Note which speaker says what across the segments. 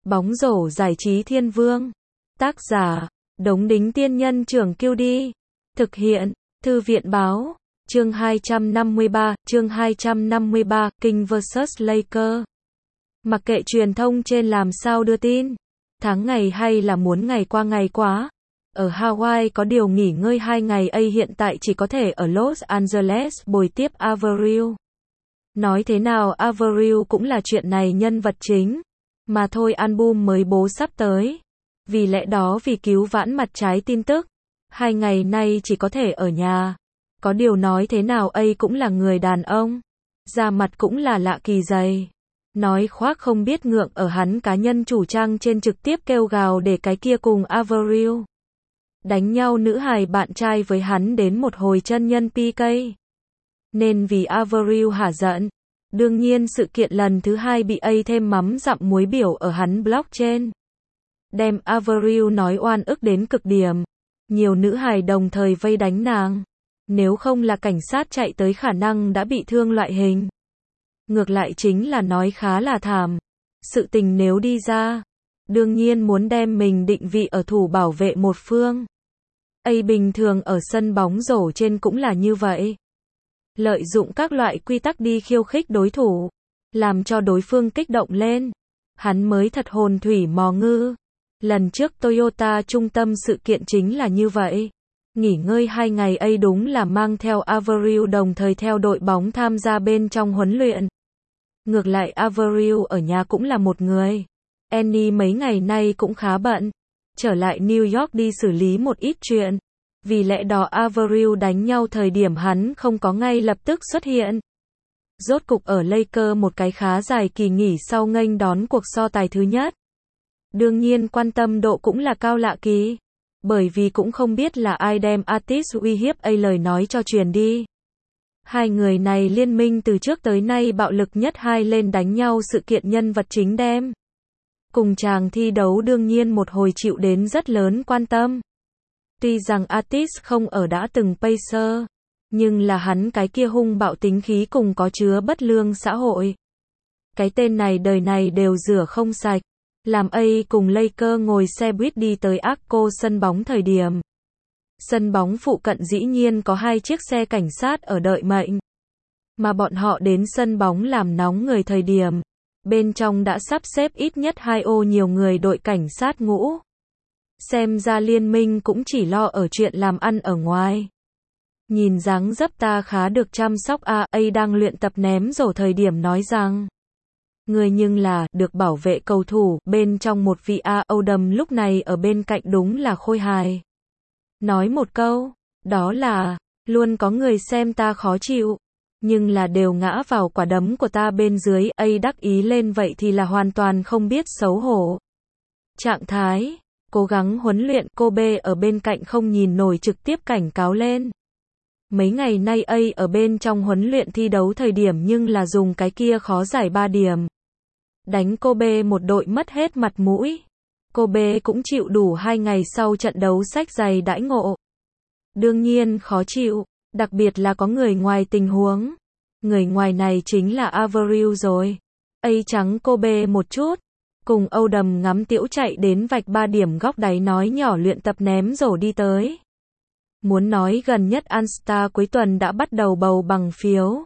Speaker 1: Bóng rổ giải trí thiên vương. Tác giả, Đống Đính Tiên Nhân Trưởng Kiêu Đi. Thực hiện, Thư viện Báo. Chương 253, King vs Laker. Mặc kệ truyền thông trên làm sao đưa tin, tháng ngày hay là muốn ngày qua ngày quá. Ở Hawaii có điều nghỉ ngơi 2 ngày ấy hiện tại chỉ có thể ở Los Angeles bồi tiếp Avril. Nói thế nào Avril cũng là chuyện này nhân vật chính. Mà thôi album mới bố sắp tới. Vì lẽ đó vì cứu vãn mặt trái tin tức, 2 ngày nay chỉ có thể ở nhà. Có điều nói thế nào ấy cũng là người đàn ông. Da mặt cũng là lạ kỳ dày. Nói khoác không biết ngượng ở hắn cá nhân chủ trang trên trực tiếp kêu gào để cái kia cùng Avril đánh nhau nữ hài bạn trai với hắn đến một hồi chân nhân PK. Nên vì Avril hả giận. Đương nhiên sự kiện lần thứ 2 bị A thêm mắm dặm muối biểu ở hắn blog trên. Đem Avril nói oan ức đến cực điểm. Nhiều nữ hài đồng thời vây đánh nàng. Nếu không là cảnh sát chạy tới khả năng đã bị thương loại hình. Ngược lại chính là nói khá là thảm. Sự tình nếu đi ra, đương nhiên muốn đem mình định vị ở thủ bảo vệ một phương. A bình thường ở sân bóng rổ trên cũng là như vậy. Lợi dụng các loại quy tắc đi khiêu khích đối thủ, làm cho đối phương kích động lên. Hắn mới thật hồn thủy mò ngư. Lần trước Toyota trung tâm sự kiện chính là như vậy. Nghỉ ngơi 2 ngày ấy đúng là mang theo Avril đồng thời theo đội bóng tham gia bên trong huấn luyện. Ngược lại Avril ở nhà cũng là một người. Annie mấy ngày nay cũng khá bận. Trở lại New York đi xử lý một ít chuyện. Vì lẽ đó Avril đánh nhau thời điểm hắn không có ngay lập tức xuất hiện. Rốt cục ở Laker một cái khá dài kỳ nghỉ sau nghênh đón cuộc so tài thứ nhất. Đương nhiên quan tâm độ cũng là cao lạ kỳ. Bởi vì cũng không biết là ai đem artist uy hiếp A lời nói cho truyền đi. Hai người này liên minh từ trước tới nay bạo lực nhất hai lên đánh nhau sự kiện nhân vật chính đem. Cùng chàng thi đấu đương nhiên một hồi chịu đến rất lớn quan tâm. Tuy rằng artist không ở đã từng Pacer, nhưng là hắn cái kia hung bạo tính khí cùng có chứa bất lương xã hội. Cái tên này đời này đều rửa không sạch. Làm A cùng Laker ngồi xe buýt đi tới Arco sân bóng thời điểm. Sân bóng phụ cận dĩ nhiên có 2 chiếc xe cảnh sát ở đợi mệnh. Mà bọn họ đến sân bóng làm nóng người thời điểm. Bên trong đã sắp xếp ít nhất 2 ô nhiều người đội cảnh sát ngũ. Xem ra liên minh cũng chỉ lo ở chuyện làm ăn ở ngoài. Nhìn dáng dấp ta khá được chăm sóc A đang luyện tập ném rổ thời điểm nói rằng. Người nhưng là được bảo vệ cầu thủ bên trong một vị Odom lúc này ở bên cạnh đúng là khôi hài. Nói một câu, đó là, luôn có người xem ta khó chịu. Nhưng là đều ngã vào quả đấm của ta bên dưới. A đắc ý lên vậy thì là hoàn toàn không biết xấu hổ. Trạng thái, cố gắng huấn luyện cô B ở bên cạnh không nhìn nổi trực tiếp cảnh cáo lên. Mấy ngày nay A ở bên trong huấn luyện thi đấu thời điểm nhưng là dùng cái kia khó giải 3 điểm. Đánh cô B một đội mất hết mặt mũi. Cô B cũng chịu đủ 2 ngày sau trận đấu sách giày đãi ngộ. Đương nhiên khó chịu, đặc biệt là có người ngoài tình huống. Người ngoài này chính là Avril rồi. A trắng cô B một chút. Cùng Odom ngắm tiễu chạy đến vạch 3 điểm góc đáy nói nhỏ luyện tập ném rổ đi tới. Muốn nói gần nhất All-Star cuối tuần đã bắt đầu bầu bằng phiếu.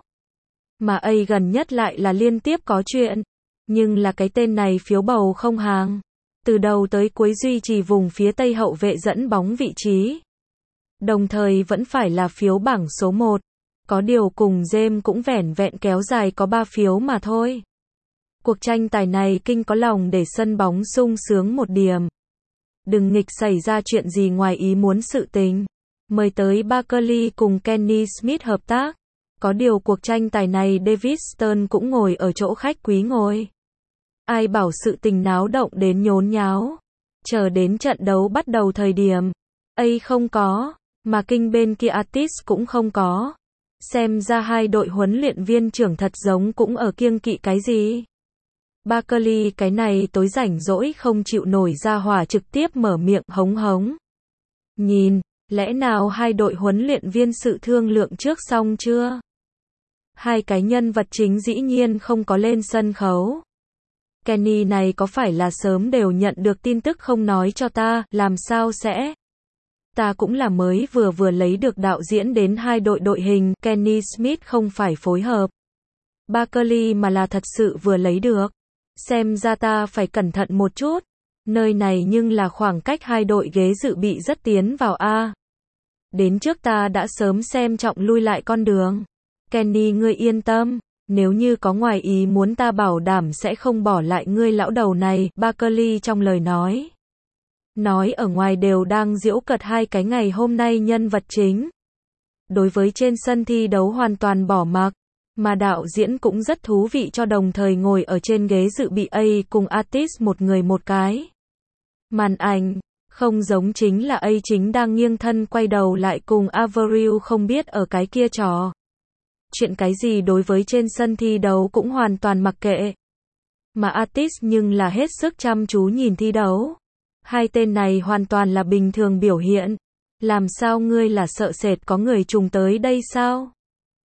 Speaker 1: Mà A gần nhất lại là liên tiếp có chuyện. Nhưng là cái tên này phiếu bầu không hàng. Từ đầu tới cuối duy trì vùng phía tây hậu vệ dẫn bóng vị trí. Đồng thời vẫn phải là phiếu bảng số 1. Có điều cùng James cũng vẻn vẹn kéo dài có 3 phiếu mà thôi. Cuộc tranh tài này King có lòng để sân bóng sung sướng một điểm. Đừng nghịch xảy ra chuyện gì ngoài ý muốn sự tình. Mời tới Barkley cùng Kenny Smith hợp tác. Có điều cuộc tranh tài này David Stern cũng ngồi ở chỗ khách quý ngồi. Ai bảo sự tình náo động đến nhốn nháo. Chờ đến trận đấu bắt đầu thời điểm. A không có. Mà King bên kia artist cũng không có. Xem ra hai đội huấn luyện viên trưởng thật giống cũng ở kiêng kỵ cái gì. Barkley cái này tối rảnh rỗi không chịu nổi ra hỏa trực tiếp mở miệng hống hống. Nhìn, lẽ nào hai đội huấn luyện viên sự thương lượng trước xong chưa? Hai cái nhân vật chính dĩ nhiên không có lên sân khấu. Kenny này có phải là sớm đều nhận được tin tức không nói cho ta, làm sao sẽ? Ta cũng là mới vừa lấy được đạo diễn đến 2 đội hình, Kenny Smith không phải phối hợp Berkeley mà là thật sự vừa lấy được. Xem ra ta phải cẩn thận một chút. Nơi này nhưng là khoảng cách 2 đội ghế dự bị rất tiến vào a. Đến trước ta đã sớm xem trọng lui lại con đường. Kenny ngươi yên tâm, nếu như có ngoài ý muốn ta bảo đảm sẽ không bỏ lại ngươi lão đầu này, Berkeley trong lời nói. Nói ở ngoài đều đang giễu cợt 2 cái ngày hôm nay nhân vật chính. Đối với trên sân thi đấu hoàn toàn bỏ mặc, mà đạo diễn cũng rất thú vị cho đồng thời ngồi ở trên ghế dự bị A cùng artist một người một cái. Màn ảnh, không giống chính là A chính đang nghiêng thân quay đầu lại cùng Avril không biết ở cái kia trò. Chuyện cái gì đối với trên sân thi đấu cũng hoàn toàn mặc kệ. Mà artist nhưng là hết sức chăm chú nhìn thi đấu. 2 tên này hoàn toàn là bình thường biểu hiện. Làm sao ngươi là sợ sệt có người trùng tới đây sao?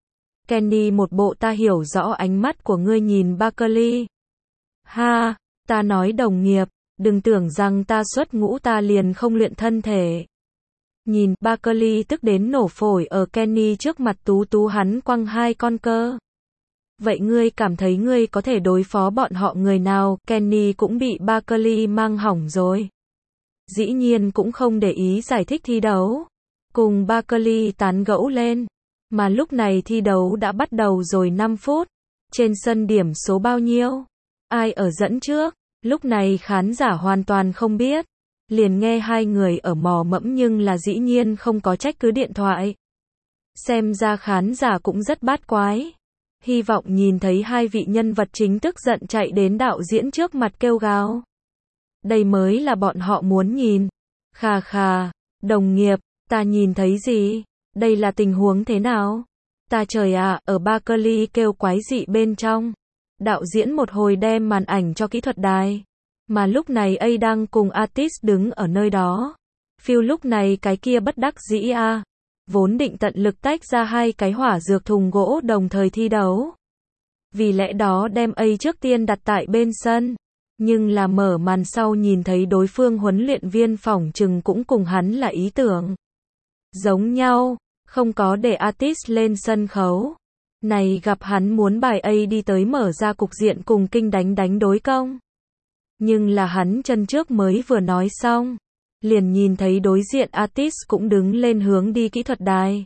Speaker 1: Kenny một bộ ta hiểu rõ ánh mắt của ngươi nhìn Berkeley. Ha, ta nói đồng nghiệp, đừng tưởng rằng ta xuất ngũ ta liền không luyện thân thể. Nhìn, Berkeley tức đến nổ phổi ở Kenny trước mặt tú hắn quăng 2 con cơ. Vậy ngươi cảm thấy ngươi có thể đối phó bọn họ người nào? Kenny cũng bị Berkeley mang hỏng rồi. Dĩ nhiên cũng không để ý giải thích thi đấu. Cùng Berkeley tán gẫu lên. Mà lúc này thi đấu đã bắt đầu rồi 5 phút. Trên sân điểm số bao nhiêu? Ai ở dẫn trước? Lúc này khán giả hoàn toàn không biết. Liền nghe 2 người ở mò mẫm nhưng là dĩ nhiên không có trách cứ điện thoại. Xem ra khán giả cũng rất bát quái. Hy vọng nhìn thấy 2 vị nhân vật chính tức giận chạy đến đạo diễn trước mặt kêu gào. Đây mới là bọn họ muốn nhìn. Khà khà, đồng nghiệp, ta nhìn thấy gì? Đây là tình huống thế nào? Ta trời ạ, ở Berkeley kêu quái dị bên trong. Đạo diễn một hồi đem màn ảnh cho kỹ thuật đài. Mà lúc này A đang cùng artist đứng ở nơi đó. Phil lúc này cái kia bất đắc dĩ a. Vốn định tận lực tách ra 2 cái hỏa dược thùng gỗ đồng thời thi đấu. Vì lẽ đó đem A trước tiên đặt tại bên sân. Nhưng là mở màn sau nhìn thấy đối phương huấn luyện viên phỏng chừng cũng cùng hắn là ý tưởng giống nhau, không có để artist lên sân khấu. Này gặp hắn muốn bài A đi tới mở ra cục diện cùng Kinh đánh đối công. Nhưng là hắn chân trước mới vừa nói xong. Liền nhìn thấy đối diện artist cũng đứng lên hướng đi kỹ thuật đài.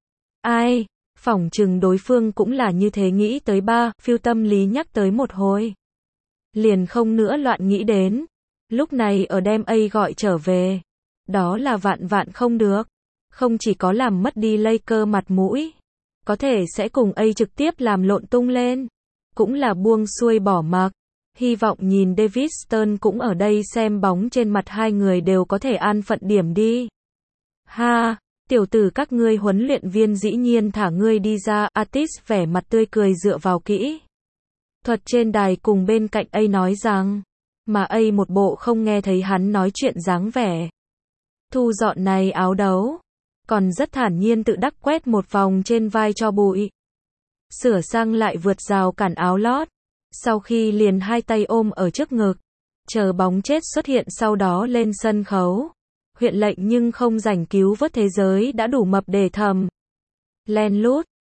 Speaker 1: Ai, phỏng chừng đối phương cũng là như thế nghĩ tới Phil tâm lý nhắc tới một hồi. Liền không nữa loạn nghĩ đến. Lúc này ở đem A gọi trở về. Đó là vạn không được. Không chỉ có làm mất đi Lakers mặt mũi. Có thể sẽ cùng A trực tiếp làm lộn tung lên. Cũng là buông xuôi bỏ mặc. Hy vọng nhìn David Stern cũng ở đây xem bóng trên mặt 2 người đều có thể an phận điểm đi. Ha, tiểu tử các ngươi huấn luyện viên dĩ nhiên thả ngươi đi ra, artist vẻ mặt tươi cười dựa vào kỹ thuật trên đài cùng bên cạnh A nói rằng, mà A một bộ không nghe thấy hắn nói chuyện dáng vẻ. Thu dọn này áo đấu, còn rất thản nhiên tự đắc quét một vòng trên vai cho bụi. Sửa sang lại vượt rào cản áo lót, sau khi liền 2 tay ôm ở trước ngực, chờ bóng chết xuất hiện sau đó lên sân khấu. Huyện lệnh nhưng không rảnh cứu vớt thế giới đã đủ mập để thầm. Len lút.